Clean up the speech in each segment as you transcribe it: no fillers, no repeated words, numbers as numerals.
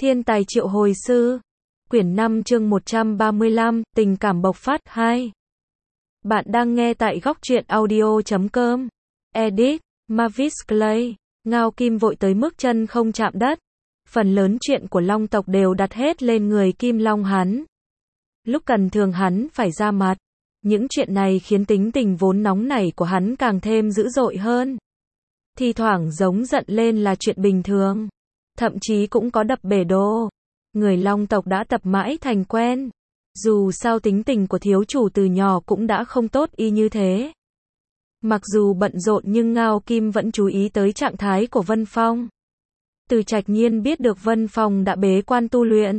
Thiên tài triệu hồi sư. Quyển 5 chương 135, tình cảm bộc phát 2. Bạn đang nghe tại góc truyện audio.com. Edit, Mavis Clay. Ngao Kim vội tới mức chân không chạm đất. Phần lớn chuyện của Long tộc đều đặt hết lên người Kim Long hắn. Lúc cần thường hắn phải ra mặt. Những chuyện này khiến tính tình vốn nóng nảy của hắn càng thêm dữ dội hơn. Thi thoảng giống giận lên là chuyện bình thường. Thậm chí cũng có đập bể đồ. Người Long tộc đã tập mãi thành quen. Dù sao tính tình của thiếu chủ từ nhỏ cũng đã không tốt y như thế. Mặc dù bận rộn nhưng Ngao Kim vẫn chú ý tới trạng thái của Vân Phong. Từ Trạch Nhiên biết được Vân Phong đã bế quan tu luyện.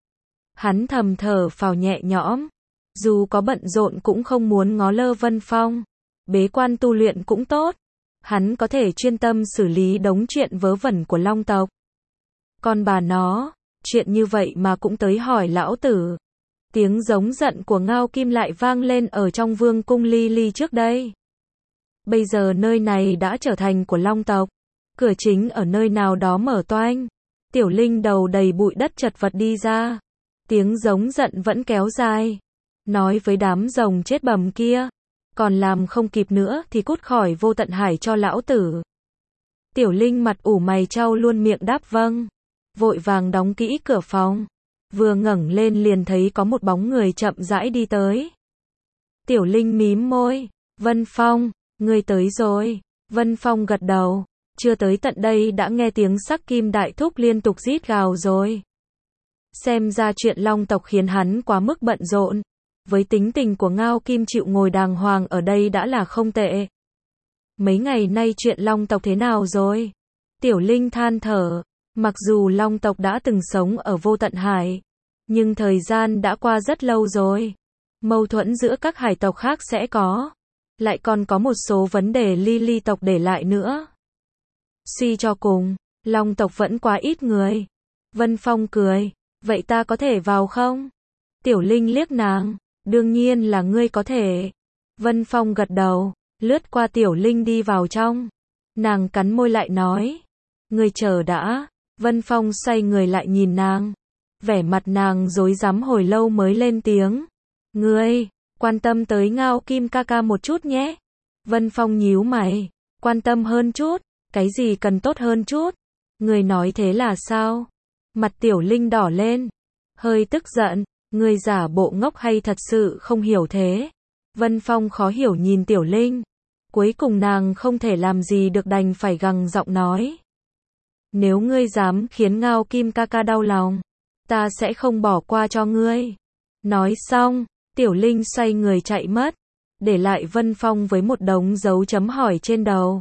Hắn thầm thở phào nhẹ nhõm. Dù có bận rộn cũng không muốn ngó lơ Vân Phong. Bế quan tu luyện cũng tốt. Hắn có thể chuyên tâm xử lý đống chuyện vớ vẩn của Long tộc. Con bà nó, chuyện như vậy mà cũng tới hỏi lão tử. Tiếng giống giận của Ngao Kim lại vang lên ở trong vương cung Ly Ly trước đây. Bây giờ nơi này đã trở thành của Long tộc. Cửa chính ở nơi nào đó mở toang. Tiểu Linh đầu đầy bụi đất chật vật đi ra. Tiếng giống giận vẫn kéo dài. Nói với đám rồng chết bầm kia. Còn làm không kịp nữa thì cút khỏi vô tận hải cho lão tử. Tiểu Linh mặt ủ mày chau luôn miệng đáp vâng. Vội vàng đóng kỹ cửa phòng. Vừa ngẩng lên liền thấy có một bóng người chậm rãi đi tới. Tiểu Linh mím môi. Vân Phong, ngươi tới rồi. Vân Phong gật đầu. Chưa tới tận đây đã nghe tiếng Sắc Kim Đại Thúc liên tục rít gào rồi. Xem ra chuyện Long tộc khiến hắn quá mức bận rộn. Với tính tình của Ngao Kim chịu ngồi đàng hoàng ở đây đã là không tệ. Mấy ngày nay chuyện Long tộc thế nào rồi? Tiểu Linh than thở. Mặc dù Long tộc đã từng sống ở vô tận hải, nhưng thời gian đã qua rất lâu rồi. Mâu thuẫn giữa các hải tộc khác sẽ có. Lại còn có một số vấn đề Ly Ly tộc để lại nữa. Suy cho cùng, Long tộc vẫn quá ít người. Vân Phong cười. Vậy ta có thể vào không? Tiểu Linh liếc nàng. Đương nhiên là ngươi có thể. Vân Phong gật đầu, lướt qua Tiểu Linh đi vào trong. Nàng cắn môi lại nói. Ngươi chờ đã. Vân Phong xoay người lại nhìn nàng. Vẻ mặt nàng rối rắm hồi lâu mới lên tiếng. Ngươi, quan tâm tới Ngao Kim ca ca một chút nhé. Vân Phong nhíu mày. Quan tâm hơn chút, cái gì cần tốt hơn chút? Ngươi nói thế là sao? Mặt Tiểu Linh đỏ lên. Hơi tức giận. Ngươi giả bộ ngốc hay thật sự không hiểu thế? Vân Phong khó hiểu nhìn Tiểu Linh. Cuối cùng nàng không thể làm gì được đành phải gằn giọng nói. Nếu ngươi dám khiến Ngao Kim ca ca đau lòng, ta sẽ không bỏ qua cho ngươi. Nói xong, Tiểu Linh xoay người chạy mất, để lại Vân Phong với một đống dấu chấm hỏi trên đầu.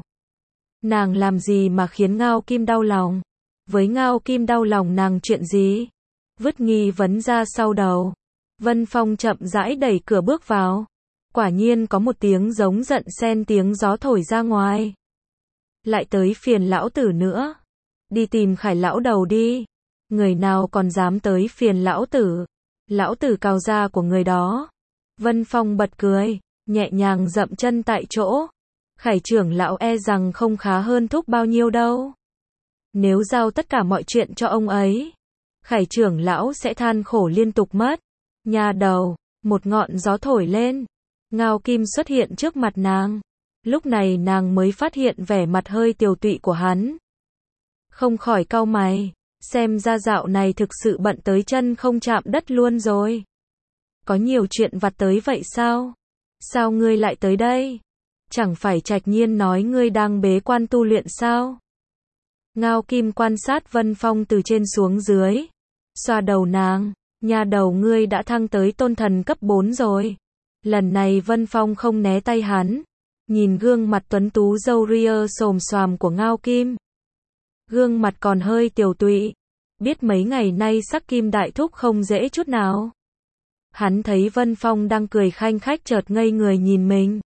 Nàng làm gì mà khiến Ngao Kim đau lòng? Với Ngao Kim đau lòng nàng chuyện gì? Vứt nghi vấn ra sau đầu. Vân Phong chậm rãi đẩy cửa bước vào. Quả nhiên có một tiếng giống giận xen tiếng gió thổi ra ngoài. Lại tới phiền lão tử nữa. Đi tìm Khải lão đầu đi. Người nào còn dám tới phiền lão tử? Lão tử cào da của người đó. Vân Phong bật cười, nhẹ nhàng dậm chân tại chỗ. Khải trưởng lão e rằng không khá hơn thúc bao nhiêu đâu. Nếu giao tất cả mọi chuyện cho ông ấy, Khải trưởng lão sẽ than khổ liên tục mất. Nhà đầu, một ngọn gió thổi lên. Ngao Kim xuất hiện trước mặt nàng. Lúc này nàng mới phát hiện vẻ mặt hơi tiều tụy của hắn. Không khỏi cau mày. Xem ra dạo này thực sự bận tới chân không chạm đất luôn rồi. Có nhiều chuyện vặt tới vậy sao? Sao ngươi lại tới đây? Chẳng phải Trạch Nhiên nói ngươi đang bế quan tu luyện sao? Ngao Kim quan sát Vân Phong từ trên xuống dưới. Xoa đầu nàng. Nhà đầu ngươi đã thăng tới tôn thần cấp 4 rồi. Lần này Vân Phong không né tay hắn. Nhìn gương mặt tuấn tú râu ria xồm xoàm của Ngao Kim. Gương mặt còn hơi tiều tụy. Biết mấy ngày nay Sắc Kim Đại Thúc không dễ chút nào. Hắn thấy Vân Phong đang cười khanh khách chợt ngây người nhìn mình.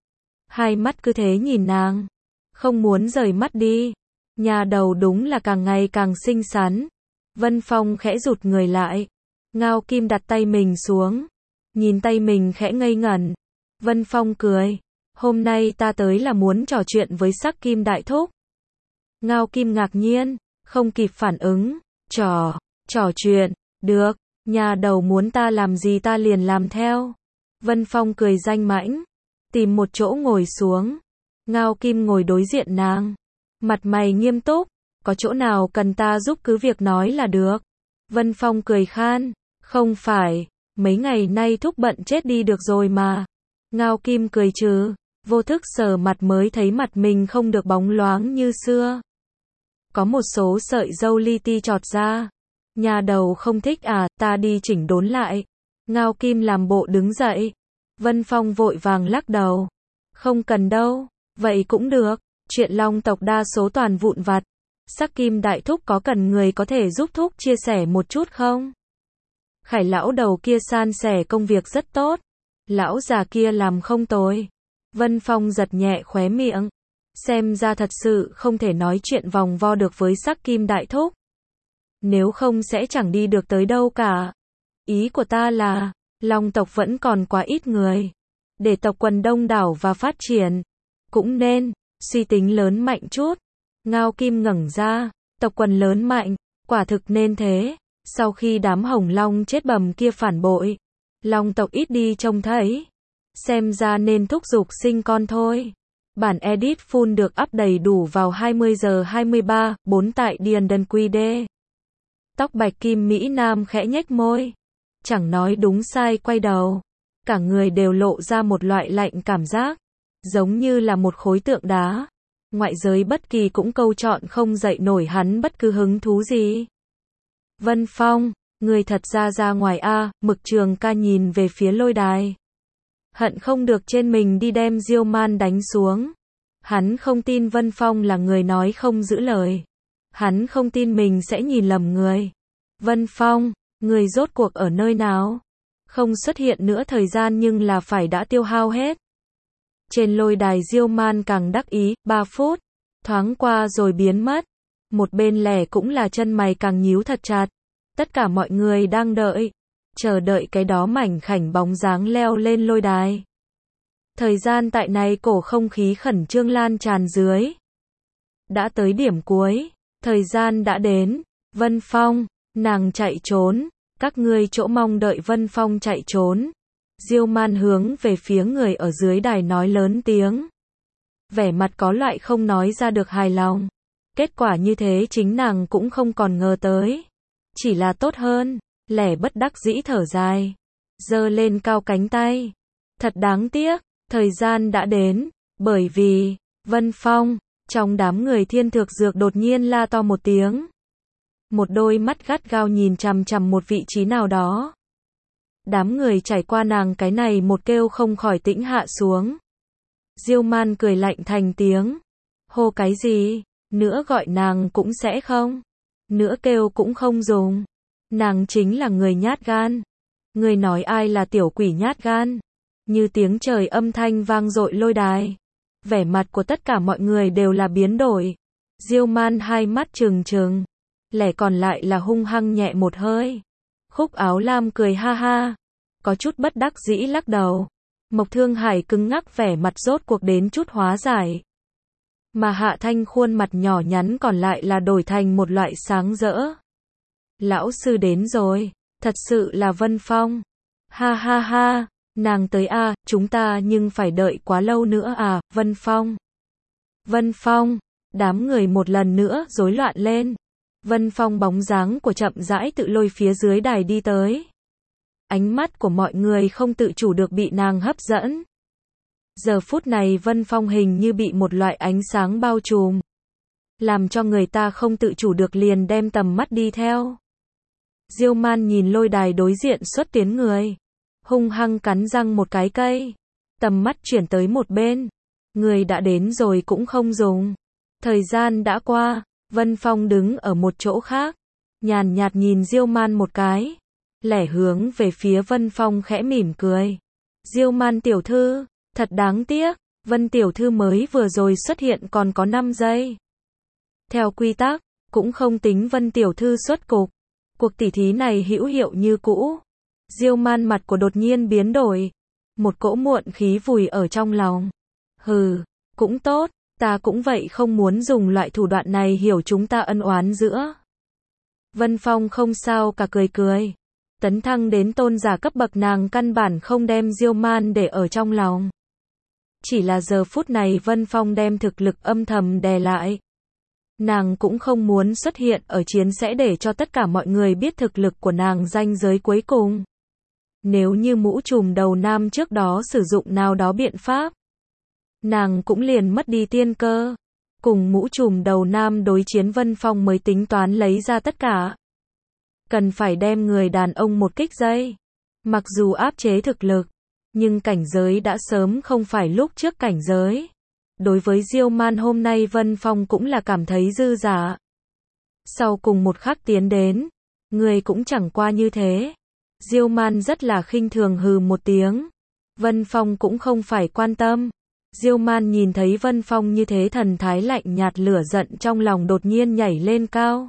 Hai mắt cứ thế nhìn nàng. Không muốn rời mắt đi. Nhà đầu đúng là càng ngày càng xinh xắn. Vân Phong khẽ rụt người lại. Ngao Kim đặt tay mình xuống. Nhìn tay mình khẽ ngây ngẩn. Vân Phong cười. Hôm nay ta tới là muốn trò chuyện với Sắc Kim Đại Thúc. Ngao Kim ngạc nhiên. Không kịp phản ứng. Trò chuyện, được, nhà đầu muốn ta làm gì ta liền làm theo. Vân Phong cười danh mãnh, tìm một chỗ ngồi xuống. Ngao Kim ngồi đối diện nàng, mặt mày nghiêm túc, có chỗ nào cần ta giúp cứ việc nói là được. Vân Phong cười khan, không phải, mấy ngày nay thúc bận chết đi được rồi mà. Ngao Kim cười trừ, vô thức sờ mặt mới thấy mặt mình không được bóng loáng như xưa. Có một số sợi râu li ti chọt ra. Nhà đầu không thích à, ta đi chỉnh đốn lại. Ngao Kim làm bộ đứng dậy. Vân Phong vội vàng lắc đầu. Không cần đâu, vậy cũng được, chuyện Long tộc đa số toàn vụn vặt. Sắc Kim đại thúc có cần người có thể giúp thúc chia sẻ một chút không? Khải lão đầu kia san sẻ công việc rất tốt. Lão già kia làm không tồi. Vân Phong giật nhẹ khóe miệng. Xem ra thật sự không thể nói chuyện vòng vo được với Sắc Kim đại thúc. Nếu không sẽ chẳng đi được tới đâu cả. Ý của ta là, Long tộc vẫn còn quá ít người. Để tộc quần đông đảo và phát triển, cũng nên suy tính lớn mạnh chút. Ngao Kim ngẩng ra, tộc quần lớn mạnh, quả thực nên thế. Sau khi đám Hồng Long chết bầm kia phản bội, Long tộc ít đi trông thấy. Xem ra nên thúc giục sinh con thôi. Bản edit full được up đầy đủ vào 20 giờ 23, 4 tại Điền QD. Tóc bạch kim Mỹ Nam khẽ nhếch môi. Chẳng nói đúng sai quay đầu. Cả người đều lộ ra một loại lạnh cảm giác. Giống như là một khối tượng đá. Ngoại giới bất kỳ cũng câu chọn không dậy nổi hắn bất cứ hứng thú gì. Vân Phong, người thật ra ngoài a. Mực Trường Ca nhìn về phía lôi đài. Hận không được trên mình đi đem Diêu Man đánh xuống. Hắn không tin Vân Phong là người nói không giữ lời. Hắn không tin mình sẽ nhìn lầm người. Vân Phong, người rốt cuộc ở nơi nào? Không xuất hiện nữa thời gian nhưng là phải đã tiêu hao hết. Trên lôi đài Diêu Man càng đắc ý, 3 phút, thoáng qua rồi biến mất. Một bên lẻ cũng là chân mày càng nhíu thật chặt. Tất cả mọi người đang đợi, chờ đợi cái đó mảnh khảnh bóng dáng leo lên lôi đài. Thời gian tại này cổ không khí khẩn trương lan tràn dưới. Đã tới điểm cuối, thời gian đã đến. Vân Phong, nàng chạy trốn, các ngươi chỗ mong đợi Vân Phong chạy trốn. Diêu Man hướng về phía người ở dưới đài nói lớn tiếng. Vẻ mặt có loại không nói ra được hài lòng. Kết quả như thế chính nàng cũng không còn ngờ tới. Chỉ là tốt hơn, lẻ bất đắc dĩ thở dài. Giơ lên cao cánh tay. Thật đáng tiếc, thời gian đã đến, bởi vì, Vân Phong, trong đám người thiên thực dược đột nhiên la to một tiếng. Một đôi mắt gắt gao nhìn chằm chằm một vị trí nào đó. Đám người trải qua nàng cái này một kêu không khỏi tĩnh hạ xuống. Diêu Man cười lạnh thành tiếng. Hô cái gì? Nữa gọi nàng cũng sẽ không. Nữa kêu cũng không dùng. Nàng chính là người nhát gan. Người nói ai là tiểu quỷ nhát gan? Như tiếng trời âm thanh vang dội lôi đài. Vẻ mặt của tất cả mọi người đều là biến đổi. Diêu Man hai mắt trừng trừng. Lẻ còn lại là hung hăng nhẹ một hơi. Khúc Áo Lam cười ha ha. Có chút bất đắc dĩ lắc đầu. Mộc Thương Hải cứng ngắc vẻ mặt rốt cuộc đến chút hóa giải. Mà Hạ Thanh khuôn mặt nhỏ nhắn còn lại là đổi thành một loại sáng rỡ. Lão sư đến rồi, thật sự là Vân Phong. Ha ha ha, nàng tới a, chúng ta nhưng phải đợi quá lâu nữa à, Vân Phong. Vân Phong, đám người một lần nữa rối loạn lên. Vân Phong bóng dáng của chậm rãi tự lôi phía dưới đài đi tới. Ánh mắt của mọi người không tự chủ được bị nàng hấp dẫn. Giờ phút này Vân Phong hình như bị một loại ánh sáng bao trùm. Làm cho người ta không tự chủ được liền đem tầm mắt đi theo. Diêu Man nhìn lôi đài đối diện xuất tiến người. Hung hăng cắn răng một cái cây. Tầm mắt chuyển tới một bên. Người đã đến rồi cũng không dùng. Thời gian đã qua. Vân Phong đứng ở một chỗ khác. Nhàn nhạt nhìn Diêu Man một cái. Lẻ hướng về phía Vân Phong khẽ mỉm cười. Diêu Man tiểu thư, thật đáng tiếc. Vân tiểu thư mới vừa rồi xuất hiện còn có 5 giây. Theo quy tắc, cũng không tính Vân tiểu thư xuất cục. Cuộc tỉ thí này hữu hiệu như cũ. Diêu Man mặt của đột nhiên biến đổi. Một cỗ muộn khí vùi ở trong lòng. Hừ, cũng tốt, ta cũng vậy không muốn dùng loại thủ đoạn này hiểu chúng ta ân oán giữa. Vân Phong không sao cả cười cười. Tấn thăng đến tôn giả cấp bậc nàng căn bản không đem Diêu Man để ở trong lòng. Chỉ là giờ phút này Vân Phong đem thực lực âm thầm đè lại. Nàng cũng không muốn xuất hiện ở chiến sẽ để cho tất cả mọi người biết thực lực của nàng ranh giới cuối cùng. Nếu như mũ trùm đầu nam trước đó sử dụng nào đó biện pháp, nàng cũng liền mất đi tiên cơ. Cùng mũ trùm đầu nam đối chiến Vân Phong mới tính toán lấy ra tất cả. Cần phải đem người đàn ông một kích dây. Mặc dù áp chế thực lực, nhưng cảnh giới đã sớm không phải lúc trước cảnh giới. Đối với Diêu Man hôm nay Vân Phong cũng là cảm thấy dư dả. Sau cùng một khắc tiến đến, người cũng chẳng qua như thế. Diêu Man rất là khinh thường hừ một tiếng. Vân Phong cũng không phải quan tâm. Diêu Man nhìn thấy Vân Phong như thế thần thái lạnh nhạt, lửa giận trong lòng đột nhiên nhảy lên cao.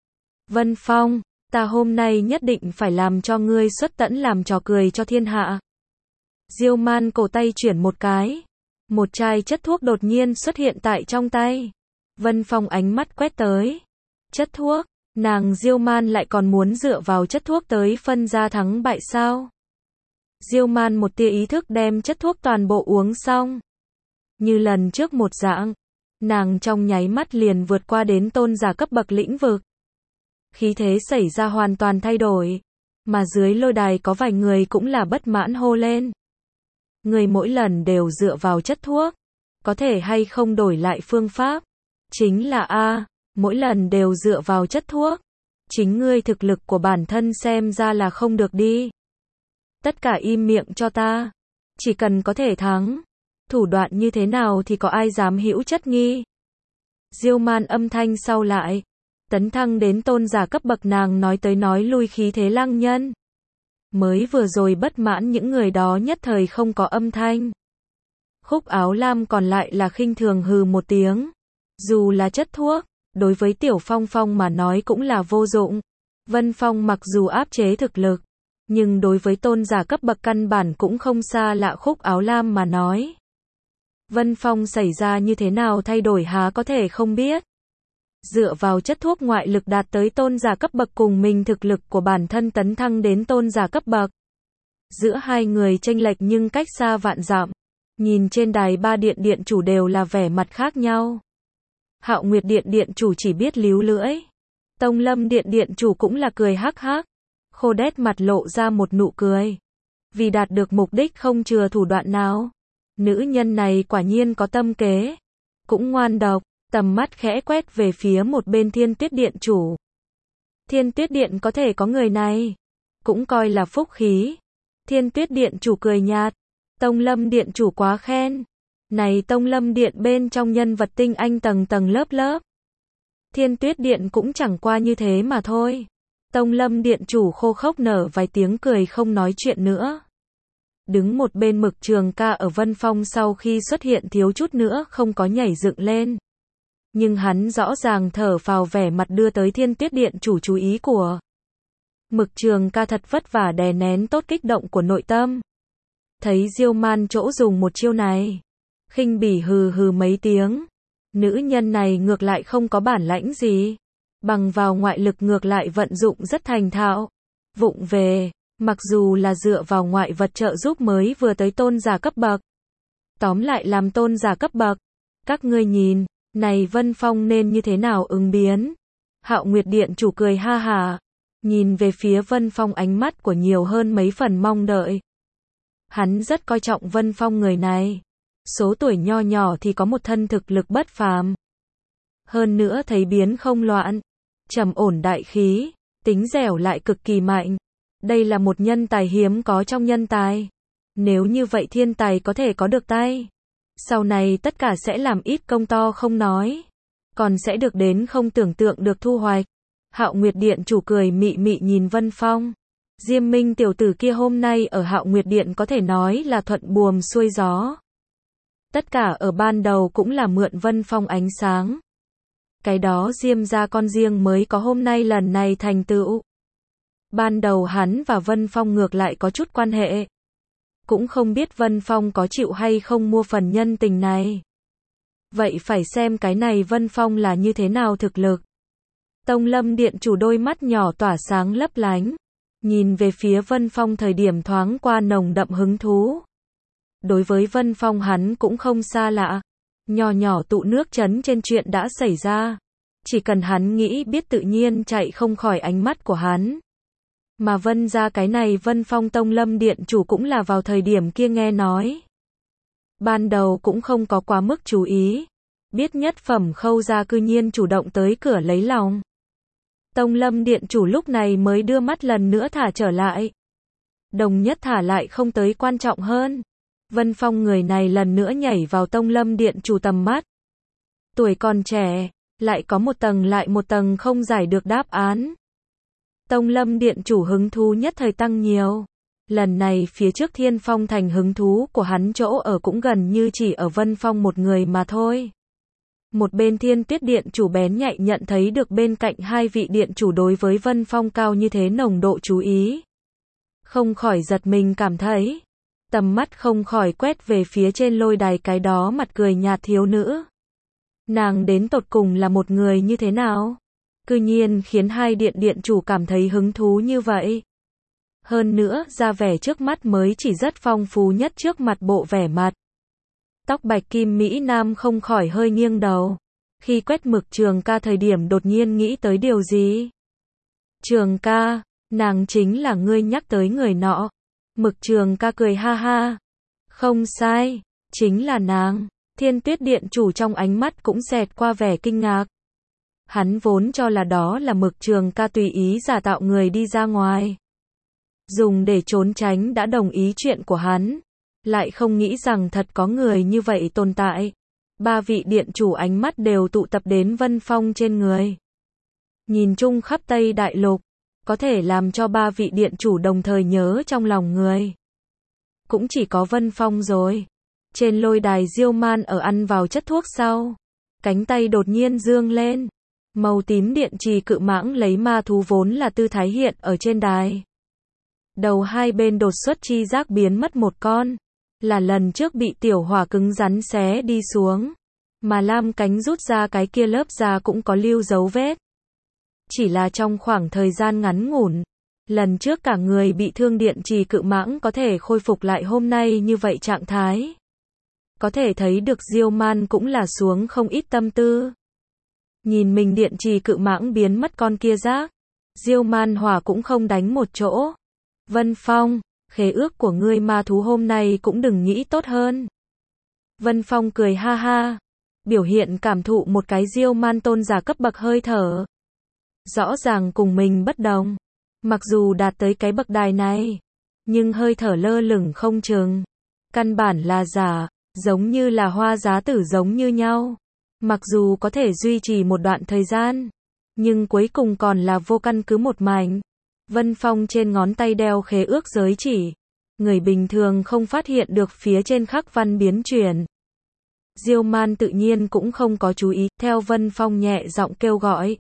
Vân Phong, ta hôm nay nhất định phải làm cho ngươi xuất tẫn làm trò cười cho thiên hạ. Diêu Man cổ tay chuyển một cái. Một chai chất thuốc đột nhiên xuất hiện tại trong tay. Vân Phong ánh mắt quét tới. Chất thuốc, nàng Diêu Man lại còn muốn dựa vào chất thuốc tới phân ra thắng bại sao? Diêu Man một tia ý thức đem chất thuốc toàn bộ uống xong. Như lần trước một dạng, nàng trong nháy mắt liền vượt qua đến tôn giả cấp bậc lĩnh vực. Khí thế xảy ra hoàn toàn thay đổi, mà dưới lôi đài có vài người cũng là bất mãn hô lên. Người mỗi lần đều dựa vào chất thuốc, có thể hay không đổi lại phương pháp? Chính là mỗi lần đều dựa vào chất thuốc. Chính ngươi thực lực của bản thân xem ra là không được đi. Tất cả im miệng cho ta. Chỉ cần có thể thắng, thủ đoạn như thế nào thì có ai dám hữu chất nghi. Diêu Man âm thanh sau lại. Tấn thăng đến tôn giả cấp bậc nàng nói tới nói lui khí thế lăng nhân. Mới vừa rồi bất mãn những người đó nhất thời không có âm thanh. Khúc Áo Lam còn lại là khinh thường hừ một tiếng. Dù là chất thuốc, đối với Tiểu Phong Phong mà nói cũng là vô dụng. Vân Phong mặc dù áp chế thực lực, nhưng đối với tôn giả cấp bậc căn bản cũng không xa lạ. Khúc Áo Lam mà nói. Vân Phong xảy ra như thế nào thay đổi há có thể không biết. Dựa vào chất thuốc ngoại lực đạt tới tôn giả cấp bậc cùng mình thực lực của bản thân tấn thăng đến tôn giả cấp bậc. Giữa hai người chênh lệch nhưng cách xa vạn dặm. Nhìn trên đài ba điện chủ đều là vẻ mặt khác nhau. Hạo Nguyệt điện chủ chỉ biết líu lưỡi. Tông Lâm điện chủ cũng là cười hắc hắc. Khô Đét mặt lộ ra một nụ cười. Vì đạt được mục đích không chừa thủ đoạn nào. Nữ nhân này quả nhiên có tâm kế. Cũng ngoan độc. Tầm mắt khẽ quét về phía một bên Thiên Tuyết điện chủ. Thiên Tuyết điện có thể có người này, cũng coi là phúc khí. Thiên Tuyết điện chủ cười nhạt. Tông Lâm điện chủ quá khen. Này Tông Lâm điện bên trong nhân vật tinh anh tầng tầng lớp lớp. Thiên Tuyết điện cũng chẳng qua như thế mà thôi. Tông Lâm điện chủ khô khốc nở vài tiếng cười không nói chuyện nữa. Đứng một bên Mực Trường Ca ở Vân Phong sau khi xuất hiện thiếu chút nữa không có nhảy dựng lên. Nhưng hắn rõ ràng thở phào, vẻ mặt đưa tới Thiên Tuyết điện chủ chú ý của. Mực Trường Ca thật vất vả đè nén tốt kích động của nội tâm. Thấy Diêu Man chỗ dùng một chiêu này, khinh bỉ hừ hừ mấy tiếng. Nữ nhân này ngược lại không có bản lãnh gì, bằng vào ngoại lực ngược lại vận dụng rất thành thạo. Vụng về, mặc dù là dựa vào ngoại vật trợ giúp mới vừa tới tôn giả cấp bậc. Tóm lại làm tôn giả cấp bậc, các ngươi nhìn, này Vân Phong nên như thế nào ứng biến? Hạo Nguyệt điện chủ cười ha hả, nhìn về phía Vân Phong ánh mắt của nhiều hơn mấy phần mong đợi. Hắn rất coi trọng Vân Phong người này. Số tuổi nho nhỏ thì có một thân thực lực bất phàm. Hơn nữa thấy biến không loạn, trầm ổn đại khí, tính dẻo lại cực kỳ mạnh. Đây là một nhân tài hiếm có trong nhân tài. Nếu như vậy thiên tài có thể có được tay, sau này tất cả sẽ làm ít công to không nói, còn sẽ được đến không tưởng tượng được thu hoạch. Hạo Nguyệt điện chủ cười mị mị nhìn Vân Phong. Diêm Minh tiểu tử kia hôm nay ở Hạo Nguyệt điện có thể nói là thuận buồm xuôi gió. Tất cả ở ban đầu cũng là mượn Vân Phong ánh sáng. Cái đó Diêm gia con riêng mới có hôm nay lần này thành tựu. Ban đầu hắn và Vân Phong ngược lại có chút quan hệ. Cũng không biết Vân Phong có chịu hay không mua phần nhân tình này. Vậy phải xem cái này Vân Phong là như thế nào thực lực. Tông Lâm Điện chủ đôi mắt nhỏ tỏa sáng lấp lánh, nhìn về phía Vân Phong thời điểm thoáng qua nồng đậm hứng thú. Đối với Vân Phong hắn cũng không xa lạ, nhỏ nhỏ tụ nước chấn trên chuyện đã xảy ra. Chỉ cần hắn nghĩ biết tự nhiên chạy không khỏi ánh mắt của hắn. Mà Vân ra cái này Vân Phong Tông Lâm Điện chủ cũng là vào thời điểm kia nghe nói. Ban đầu cũng không có quá mức chú ý. Biết nhất phẩm Khâu gia cư nhiên chủ động tới cửa lấy lòng. Tông Lâm Điện chủ lúc này mới đưa mắt lần nữa thả trở lại. Đồng nhất thả lại không tới quan trọng hơn. Vân Phong người này lần nữa nhảy vào Tông Lâm Điện chủ tầm mắt. Tuổi còn trẻ, lại có một tầng lại một tầng không giải được đáp án. Tông Lâm Điện chủ hứng thú nhất thời tăng nhiều. Lần này phía trước Thiên Phong Thành hứng thú của hắn chỗ ở cũng gần như chỉ ở Vân Phong một người mà thôi. Một bên Thiên Tuyết Điện chủ bén nhạy nhận thấy được bên cạnh hai vị điện chủ đối với Vân Phong cao như thế nồng độ chú ý. Không khỏi giật mình cảm thấy. Tầm mắt không khỏi quét về phía trên lôi đài cái đó mặt cười nhạt thiếu nữ. Nàng đến tột cùng là một người như thế nào? Cư nhiên khiến hai điện chủ cảm thấy hứng thú như vậy. Hơn nữa, ra vẻ trước mắt mới chỉ rất phong phú nhất trước mặt bộ vẻ mặt. Tóc bạch kim Mỹ Nam không khỏi hơi nghiêng đầu. Khi quét Mực Trường Ca thời điểm đột nhiên nghĩ tới điều gì? Trường Ca, nàng chính là ngươi nhắc tới người nọ. Mực Trường Ca cười ha ha. Không sai, chính là nàng. Thiên Tuyết Điện chủ trong ánh mắt cũng xẹt qua vẻ kinh ngạc. Hắn vốn cho là đó là Mực Trường Ca tùy ý giả tạo người đi ra ngoài. Dùng để trốn tránh đã đồng ý chuyện của hắn. Lại không nghĩ rằng thật có người như vậy tồn tại. Ba vị điện chủ ánh mắt đều tụ tập đến Vân Phong trên người. Nhìn chung khắp Tây Đại Lục, có thể làm cho ba vị điện chủ đồng thời nhớ trong lòng người. Cũng chỉ có Vân Phong rồi. Trên lôi đài Diêu Man ở ăn vào chất thuốc sau. Cánh tay đột nhiên dương lên. Màu tím điện trì cự mãng lấy ma thú vốn là tư thái hiện ở trên đài. Đầu hai bên đột xuất chi giác biến mất một con. Là lần trước bị tiểu hỏa cứng rắn xé đi xuống. Mà lam cánh rút ra cái kia lớp da cũng có lưu dấu vết. Chỉ là trong khoảng thời gian ngắn ngủn. Lần trước cả người bị thương điện trì cự mãng có thể khôi phục lại hôm nay như vậy trạng thái. Có thể thấy được Diêu Man cũng là xuống không ít tâm tư. Nhìn mình điện trì cự mãng biến mất con kia giác. Diêu Man hỏa cũng không đánh một chỗ. Vân Phong, khế ước của ngươi ma thú hôm nay cũng đừng nghĩ tốt hơn. Vân Phong cười ha ha. Biểu hiện cảm thụ một cái Diêu Man tôn giả cấp bậc hơi thở. Rõ ràng cùng mình bất đồng. Mặc dù đạt tới cái bậc đài này. Nhưng hơi thở lơ lửng không chừng. Căn bản là giả. Giống như là hoa giá tử giống như nhau. Mặc dù có thể duy trì một đoạn thời gian. Nhưng cuối cùng còn là vô căn cứ một mảnh. Vân Phong trên ngón tay đeo khế ước giới chỉ. Người bình thường không phát hiện được phía trên khắc văn biến chuyển. Diêu Man tự nhiên cũng không có chú ý. Theo Vân Phong nhẹ giọng kêu gọi.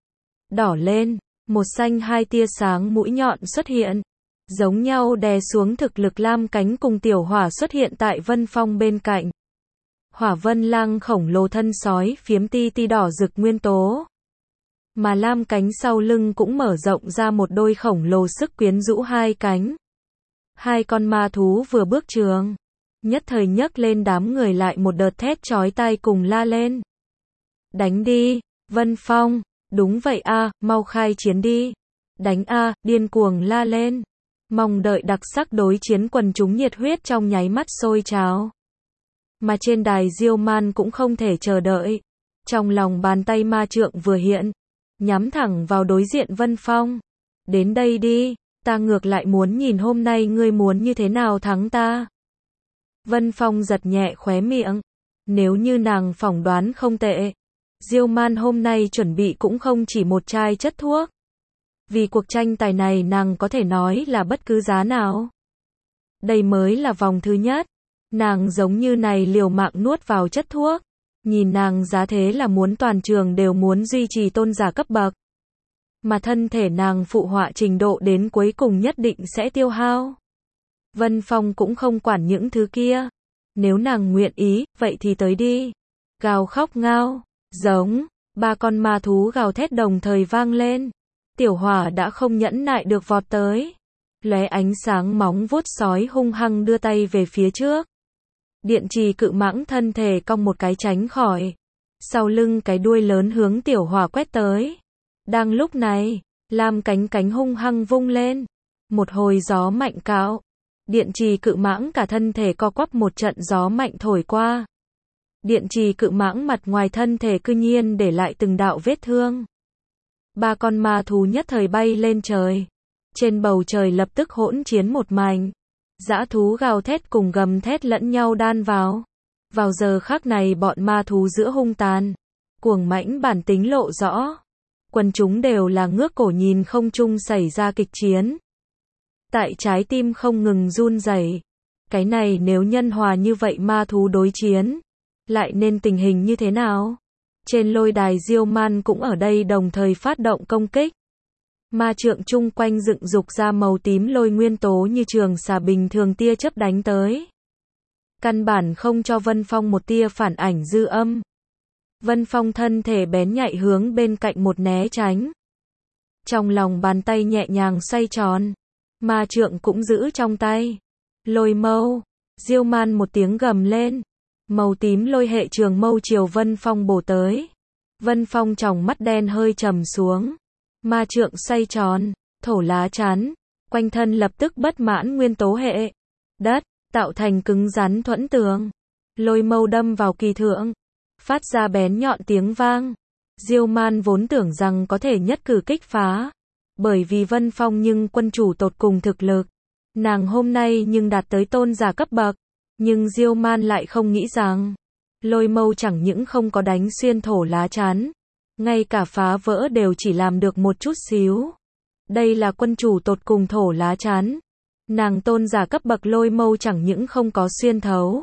Đỏ lên. Một xanh hai tia sáng mũi nhọn xuất hiện. Giống nhau đè xuống thực lực lam cánh cùng tiểu hỏa xuất hiện tại Vân Phong bên cạnh. Hỏa vân lang khổng lồ thân sói phiếm ti ti đỏ rực nguyên tố. Mà lam cánh sau lưng cũng mở rộng ra một đôi khổng lồ sức quyến rũ hai cánh. Hai con ma thú vừa bước trường. Nhất thời nhấc lên đám người lại một đợt thét chói tai cùng la lên. Đánh đi, Vân Phong, đúng vậy a, mau khai chiến đi. Đánh a, điên cuồng la lên. Mong đợi đặc sắc đối chiến quần chúng nhiệt huyết trong nháy mắt sôi trào. Mà trên đài Diêu Man cũng không thể chờ đợi. Trong lòng bàn tay ma trượng vừa hiện. Nhắm thẳng vào đối diện Vân Phong. Đến đây đi, ta ngược lại muốn nhìn hôm nay ngươi muốn như thế nào thắng ta. Vân Phong giật nhẹ khóe miệng. Nếu như nàng phỏng đoán không tệ. Diêu Man hôm nay chuẩn bị cũng không chỉ một chai chất thuốc. Vì cuộc tranh tài này nàng có thể nói là bất cứ giá nào. Đây mới là vòng thứ nhất. Nàng giống như này liều mạng nuốt vào chất thuốc. Nhìn nàng giá thế là muốn toàn trường đều muốn duy trì tôn giả cấp bậc. Mà thân thể nàng phụ họa trình độ đến cuối cùng nhất định sẽ tiêu hao. Vân Phong cũng không quản những thứ kia. Nếu nàng nguyện ý, vậy thì tới đi. Gào khóc ngao, giống, Ba con ma thú gào thét đồng thời vang lên. Tiểu hỏa đã không nhẫn nại được vọt tới. Lóe ánh sáng móng vuốt sói hung hăng đưa tay về phía trước. Điện trì cự mãng thân thể cong một cái tránh khỏi. Sau lưng cái đuôi lớn hướng tiểu hỏa quét tới. Đang lúc này, lam cánh cánh hung hăng vung lên. Một hồi gió mạnh cạo. Điện trì cự mãng cả thân thể co quắp, một trận gió mạnh thổi qua. Điện trì cự mãng mặt ngoài thân thể cư nhiên để lại từng đạo vết thương. Ba con ma thú nhất thời bay lên trời. Trên bầu trời lập tức hỗn chiến một mảnh. Dã thú gào thét cùng gầm thét lẫn nhau đan vào. Vào giờ khắc này bọn ma thú giữa hung tàn, cuồng mãnh bản tính lộ rõ. Quần chúng đều là ngước cổ nhìn không trung xảy ra kịch chiến. Tại trái tim không ngừng run rẩy. Cái này nếu nhân hòa như vậy ma thú đối chiến, lại nên tình hình như thế nào? Trên lôi đài Diêu Man cũng ở đây đồng thời phát động công kích. Ma trượng chung quanh dựng dục ra màu tím lôi nguyên tố như trường xà bình thường tia chớp đánh tới. Căn bản không cho Vân Phong một tia phản ảnh dư âm. Vân Phong thân thể bén nhạy hướng bên cạnh một né tránh. Trong lòng bàn tay nhẹ nhàng xoay tròn. Ma trượng cũng giữ trong tay. Lôi mâu. Diêu Man một tiếng gầm lên. Màu tím lôi hệ trường mâu chiều Vân Phong bổ tới. Vân Phong tròng mắt đen hơi trầm xuống. Ma trượng xoay tròn. Thổ lá chắn. Quanh thân lập tức bất mãn nguyên tố hệ đất, tạo thành cứng rắn thuẫn tường. Lôi mâu đâm vào kỳ thượng. Phát ra bén nhọn tiếng vang. Diêu Man vốn tưởng rằng có thể nhất cử kích phá. Bởi vì Vân Phong nhưng quân chủ tột cùng thực lực. Nàng hôm nay nhưng đạt tới tôn giả cấp bậc. Nhưng Diêu Man lại không nghĩ rằng, lôi mâu chẳng những không có đánh xuyên thổ lá chắn, ngay cả phá vỡ đều chỉ làm được một chút xíu. Đây là quân chủ tột cùng thổ lá chắn. Nàng tôn giả cấp bậc lôi mâu chẳng những không có xuyên thấu,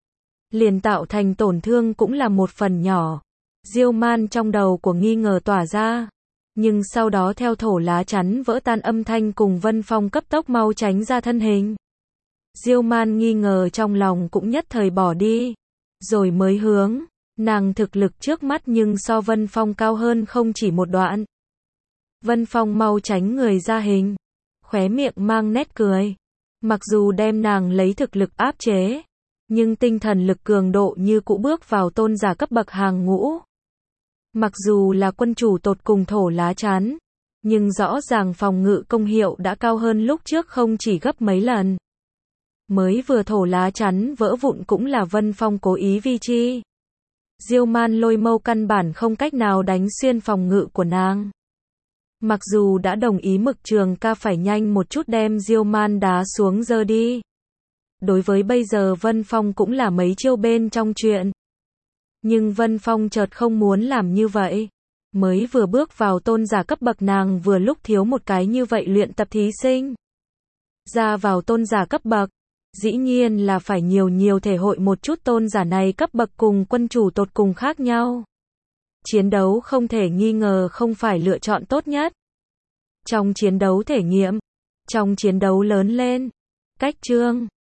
liền tạo thành tổn thương cũng là một phần nhỏ. Diêu Man trong đầu của nghi ngờ tỏa ra. Nhưng sau đó theo thổ lá chắn vỡ tan âm thanh cùng Vân Phong cấp tốc mau tránh ra thân hình. Diêu Man nghi ngờ trong lòng cũng nhất thời bỏ đi. Rồi mới hướng, nàng thực lực trước mắt nhưng so Vân Phong cao hơn không chỉ một đoạn. Vân Phong mau tránh người ra hình. Khóe miệng mang nét cười. Mặc dù đem nàng lấy thực lực áp chế, nhưng tinh thần lực cường độ như cũ bước vào tôn giả cấp bậc hàng ngũ. Mặc dù là quân chủ tột cùng thổ lá chắn, nhưng rõ ràng phòng ngự công hiệu đã cao hơn lúc trước không chỉ gấp mấy lần. Mới vừa thổ lá chắn vỡ vụn cũng là Vân Phong cố ý vi chi. Diêu Man lôi mâu căn bản không cách nào đánh xuyên phòng ngự của nàng. Mặc dù đã đồng ý Mực Trường Ca phải nhanh một chút đem Diêu Man đá xuống giơ đi. Đối với bây giờ Vân Phong cũng là mấy chiêu bên trong chuyện. Nhưng Vân Phong chợt không muốn làm như vậy. Mới vừa bước vào tôn giả cấp bậc nàng vừa lúc thiếu một cái như vậy luyện tập thí sinh. Ra vào tôn giả cấp bậc, dĩ nhiên là phải nhiều thể hội một chút tôn giả này cấp bậc cùng quân chủ tột cùng khác nhau. Chiến đấu không thể nghi ngờ không phải lựa chọn tốt nhất. Trong chiến đấu thể nghiệm, trong chiến đấu lớn lên, cách chương